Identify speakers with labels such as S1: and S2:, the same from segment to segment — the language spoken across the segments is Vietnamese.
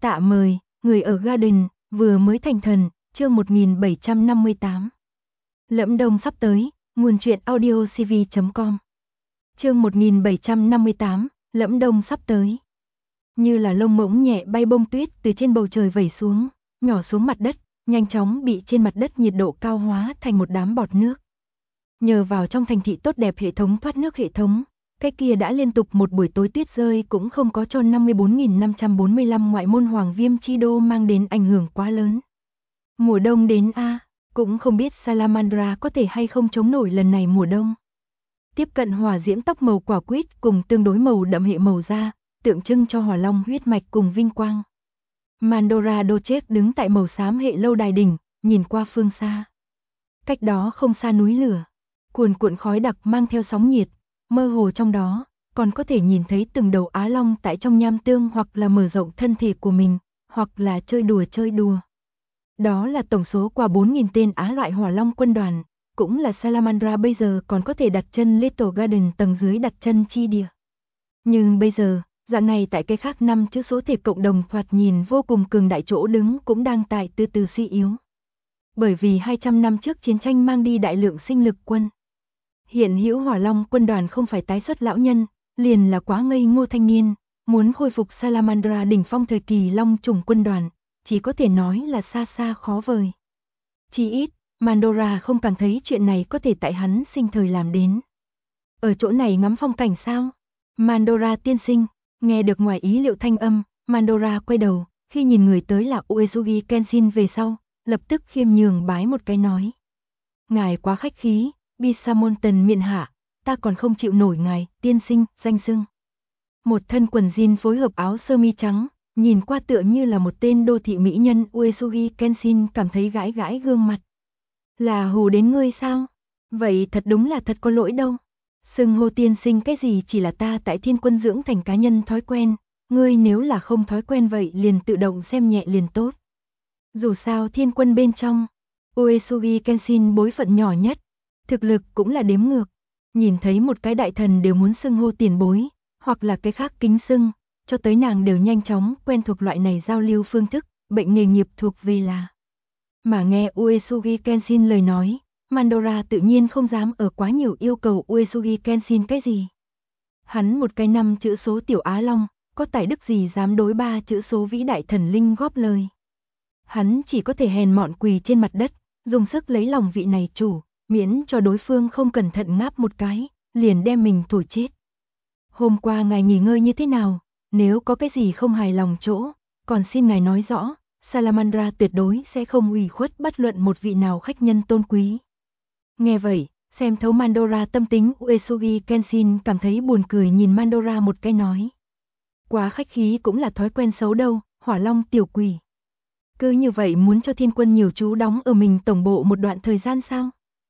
S1: Tạ mời, người ở Garden, vừa mới thành thần, chương 1758. Lẫm Đông sắp tới, nguồn truyện audiocv.com. Chương 1758, Lẫm Đông sắp tới. Như là lông mỗng nhẹ bay bông tuyết từ trên bầu trời vẩy xuống, nhỏ xuống mặt đất, nhanh chóng bị trên mặt đất nhiệt độ cao hóa thành một đám bọt nước. Nhờ vào trong thành thị tốt đẹp hệ thống thoát nước hệ thống, cái kia đã liên tục một buổi tối tuyết rơi cũng không có cho 54.545 ngoại môn Hoàng Viêm chi đô mang đến ảnh hưởng quá lớn. Mùa đông đến a, cũng không biết Salamandra có thể hay không chống nổi lần này mùa đông. Tiếp cận hỏa diễm tóc màu quả quýt cùng tương đối màu đậm hệ màu da, tượng trưng cho hỏa long huyết mạch cùng vinh quang. Mandora Dochek đứng tại màu xám hệ lâu đài đỉnh, nhìn qua phương xa. Cách đó không xa núi lửa, cuồn cuộn khói đặc mang theo sóng nhiệt, mơ hồ trong đó, còn có thể nhìn thấy từng đầu á long tại trong nham tương hoặc là mở rộng thân thể của mình, hoặc là chơi đùa. Đó là tổng số qua 4.000 tên á loại hỏa long quân đoàn, cũng là Salamandra bây giờ còn có thể đặt chân Little Garden tầng dưới đặt chân chi địa. Nhưng bây giờ, dạng này tại cái khác 5 chữ số thể cộng đồng thoạt nhìn vô cùng cường đại chỗ đứng cũng đang tại từ từ suy yếu. Bởi vì 200 năm trước chiến tranh mang đi đại lượng sinh lực quân. Hiện hữu hỏa long quân đoàn không phải tái xuất lão nhân, liền là quá ngây ngô thanh niên, muốn khôi phục Salamandra đỉnh phong thời kỳ long trùng quân đoàn, chỉ có thể nói là xa xa khó vời. Chỉ ít, Mandora không cảm thấy chuyện này có thể tại hắn sinh thời làm đến. Ở chỗ này ngắm phong cảnh sao? Mandora tiên sinh, nghe được ngoài ý liệu thanh âm, Mandora quay đầu, khi nhìn người tới là Uesugi Kenshin về sau, lập tức khiêm nhường bái một cái nói. Ngài quá khách khí, Bisamonten miện hạ, ta còn không chịu nổi ngài, tiên sinh, danh xưng. Một thân quần jean phối hợp áo sơ mi trắng, nhìn qua tựa như là một tên đô thị mỹ nhân. Uesugi Kenshin cảm thấy gãi gãi gương mặt. Là hù đến ngươi sao? Vậy thật đúng là thật có lỗi đâu. Xưng hô tiên sinh cái gì chỉ là ta tại Thiên Quân dưỡng thành cá nhân thói quen, ngươi nếu là không thói quen vậy liền tự động xem nhẹ liền tốt. Dù sao Thiên Quân bên trong, Uesugi Kenshin bối phận nhỏ nhất, thực lực cũng là đếm ngược. Nhìn thấy một cái đại thần đều muốn xưng hô tiền bối, hoặc là cái khác kính xưng, cho tới nàng đều nhanh chóng quen thuộc loại này giao lưu phương thức, bệnh nghề nghiệp thuộc về là. Mà nghe Uesugi Kenshin lời nói, Mandora tự nhiên không dám ở quá nhiều yêu cầu Uesugi Kenshin cái gì. Hắn một cái 5 chữ số tiểu Á Long, có tài đức gì dám đối 3 chữ số vĩ đại thần linh góp lời. Hắn chỉ có thể hèn mọn quỳ trên mặt đất, dùng sức lấy lòng vị này chủ, miễn cho đối phương không cẩn thận ngáp một cái, liền đem mình thổi chết. Hôm qua ngài nghỉ ngơi như thế nào, nếu có cái gì không hài lòng chỗ, còn xin ngài nói rõ, Salamandra tuyệt đối sẽ không ủy khuất bất luận một vị nào khách nhân tôn quý. Nghe vậy, xem thấu Mandora tâm tính, Uesugi Kenshin cảm thấy buồn cười nhìn Mandora một cái nói. Quá khách khí cũng là thói quen xấu đâu, hỏa long tiểu quỷ. Cứ như vậy muốn cho Thiên Quân nhiều trú đóng ở mình tổng bộ một đoạn thời gian sao?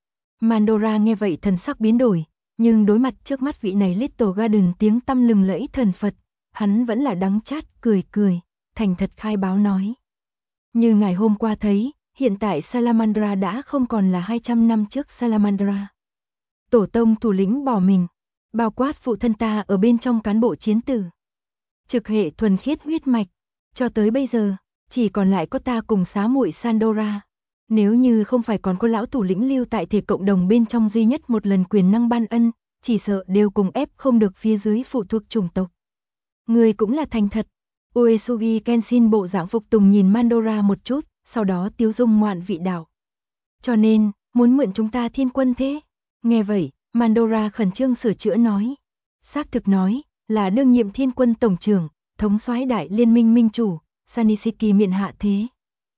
S1: Mandora nghe vậy thần sắc biến đổi, nhưng đối mặt trước mắt vị này Little Garden tiếng tăm lừng lẫy thần Phật, hắn vẫn là đắng chát cười, thành thật khai báo nói. Như ngày hôm qua thấy, hiện tại Salamandra đã không còn là 200 năm trước Salamandra. Tổ tông thủ lĩnh bỏ mình, bao quát phụ thân ta ở bên trong cán bộ chiến tử. Trực hệ thuần khiết huyết mạch, cho tới bây giờ, chỉ còn lại có ta cùng xá muội Sandora. Nếu như không phải còn có lão thủ lĩnh lưu tại thể cộng đồng bên trong duy nhất một lần quyền năng ban ân, chỉ sợ đều cùng ép không được phía dưới phụ thuộc chủng tộc. Người cũng là thành thật. Uesugi Kenshin bộ dạng phục tùng nhìn Mandora một chút, sau đó tiếu dung ngoạn vị đạo. Cho nên, muốn mượn chúng ta Thiên Quân thế? Nghe vậy, Mandora khẩn trương sửa chữa nói. Xác thực nói, là đương nhiệm Thiên Quân tổng trưởng, thống soái đại liên minh minh chủ, Sanisiki miện hạ thế.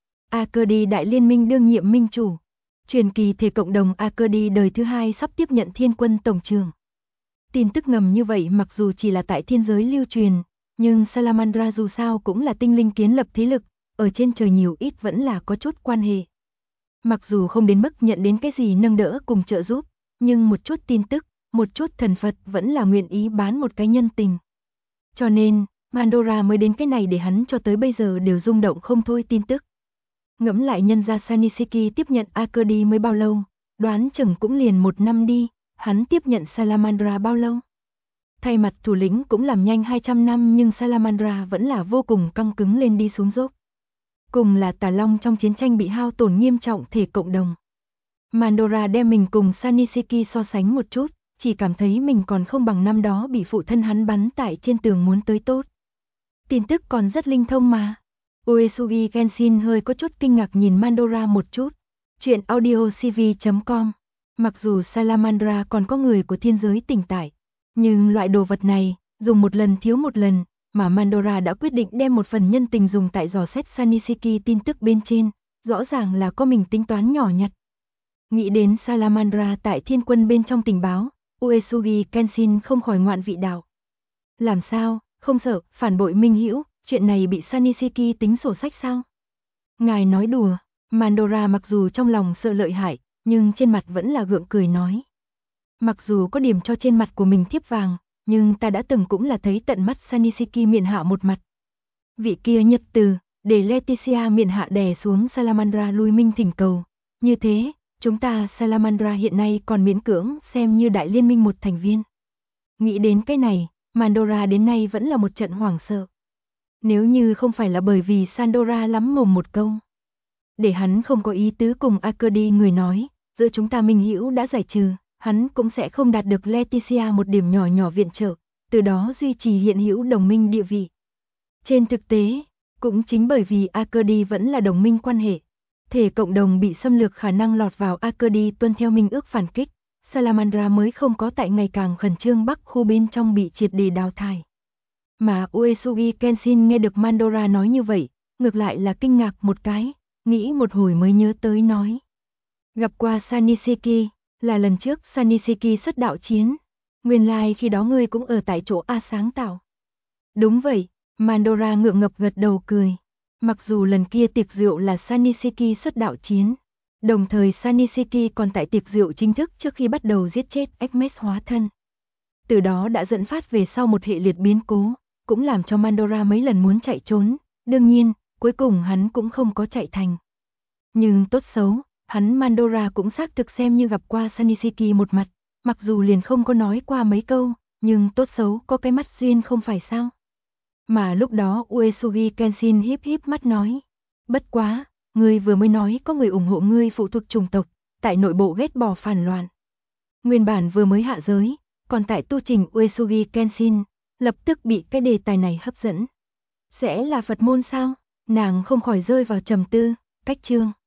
S1: Akedi đại liên minh đương nhiệm minh chủ. Truyền kỳ thể cộng đồng Akedi đời thứ 2 sắp tiếp nhận Thiên Quân tổng trưởng. Tin tức ngầm như vậy mặc dù chỉ là tại thiên giới lưu truyền, nhưng Salamandra dù sao cũng là tinh linh kiến lập thế lực, ở trên trời nhiều ít vẫn là có chút quan hệ. Mặc dù không đến mức nhận đến cái gì nâng đỡ cùng trợ giúp, nhưng một chút tin tức, một chút thần Phật vẫn là nguyện ý bán một cái nhân tình. Cho nên, Mandora mới đến cái này để hắn cho tới bây giờ đều rung động không thôi tin tức. Ngẫm lại nhân gia Sanisiki tiếp nhận Akedi mới bao lâu, đoán chừng cũng liền 1 năm đi, hắn tiếp nhận Salamandra bao lâu? Thay mặt thủ lĩnh cũng làm nhanh 200 năm nhưng Salamandra vẫn là vô cùng căng cứng lên đi xuống dốc. Cùng là Tà Long trong chiến tranh bị hao tổn nghiêm trọng thể cộng đồng. Mandora đem mình cùng Sanisiki so sánh một chút, chỉ cảm thấy mình còn không bằng năm đó bị phụ thân hắn bắn tại trên tường muốn tới tốt. Tin tức còn rất linh thông mà. Uesugi Kenshin hơi có chút kinh ngạc nhìn Mandora một chút. Chuyện audio cv.com. Mặc dù Salamandra còn có người của thiên giới tỉnh tại, nhưng loại đồ vật này, dùng một lần thiếu một lần, mà Mandora đã quyết định đem một phần nhân tình dùng tại dò xét Sanisiki tin tức bên trên, rõ ràng là có mình tính toán nhỏ nhặt. Nghĩ đến Salamandra tại thiên quân bên trong tình báo, Uesugi Kenshin không khỏi ngoạn vị đạo. Làm sao, không sợ, phản bội minh hữu, chuyện này bị Sanisiki tính sổ sách sao? Ngài nói đùa, Mandora mặc dù trong lòng sợ lợi hại, nhưng trên mặt vẫn là gượng cười nói. Mặc dù có điểm cho trên mặt của mình thiếp vàng, nhưng ta đã từng cũng là thấy tận mắt Sanisiki miệng hạ một mặt. Vị kia nhật từ, để Leticia miệng hạ đè xuống Salamandra lui minh thỉnh cầu. Như thế, chúng ta Salamandra hiện nay còn miễn cưỡng xem như đại liên minh một thành viên. Nghĩ đến cái này, Mandora đến nay vẫn là một trận hoảng sợ. Nếu như không phải là bởi vì Sandora lắm mồm một câu. Để hắn không có ý tứ cùng Akedi người nói, giữa chúng ta minh hữu đã giải trừ, hắn cũng sẽ không đạt được Leticia một điểm nhỏ nhỏ viện trợ, từ đó duy trì hiện hữu đồng minh địa vị. Trên thực tế, cũng chính bởi vì Akedi vẫn là đồng minh quan hệ, thể cộng đồng bị xâm lược khả năng lọt vào Akedi tuân theo minh ước phản kích, Salamandra mới không có tại ngày càng khẩn trương Bắc khu bên trong bị triệt để đào thải. Mà Uesugi Kenshin nghe được Mandora nói như vậy, ngược lại là kinh ngạc một cái, nghĩ một hồi mới nhớ tới nói. Gặp qua Sanisiki, là lần trước Sanisiki xuất đạo chiến, nguyên lai khi đó ngươi cũng ở tại chỗ A sáng tạo. Đúng vậy, Mandora ngượng ngập gật đầu cười. Mặc dù lần kia tiệc rượu là Sanisiki xuất đạo chiến, đồng thời Sanisiki còn tại tiệc rượu chính thức trước khi bắt đầu giết chết Hermes hóa thân. Từ đó đã dẫn phát về sau một hệ liệt biến cố, cũng làm cho Mandora mấy lần muốn chạy trốn, đương nhiên, cuối cùng hắn cũng không có chạy thành. Nhưng tốt xấu, hắn Mandora cũng xác thực xem như gặp qua Sanisiki một mặt, mặc dù liền không có nói qua mấy câu, nhưng tốt xấu có cái mắt duyên không phải sao. Mà lúc đó Uesugi Kenshin híp híp mắt nói, bất quá, ngươi vừa mới nói có người ủng hộ ngươi phụ thuộc chủng tộc, tại nội bộ ghét bỏ phản loạn. Nguyên bản vừa mới hạ giới, còn tại tu trình Uesugi Kenshin, lập tức bị cái đề tài này hấp dẫn. Sẽ là Phật môn sao? Nàng không khỏi rơi vào trầm tư, cách chương.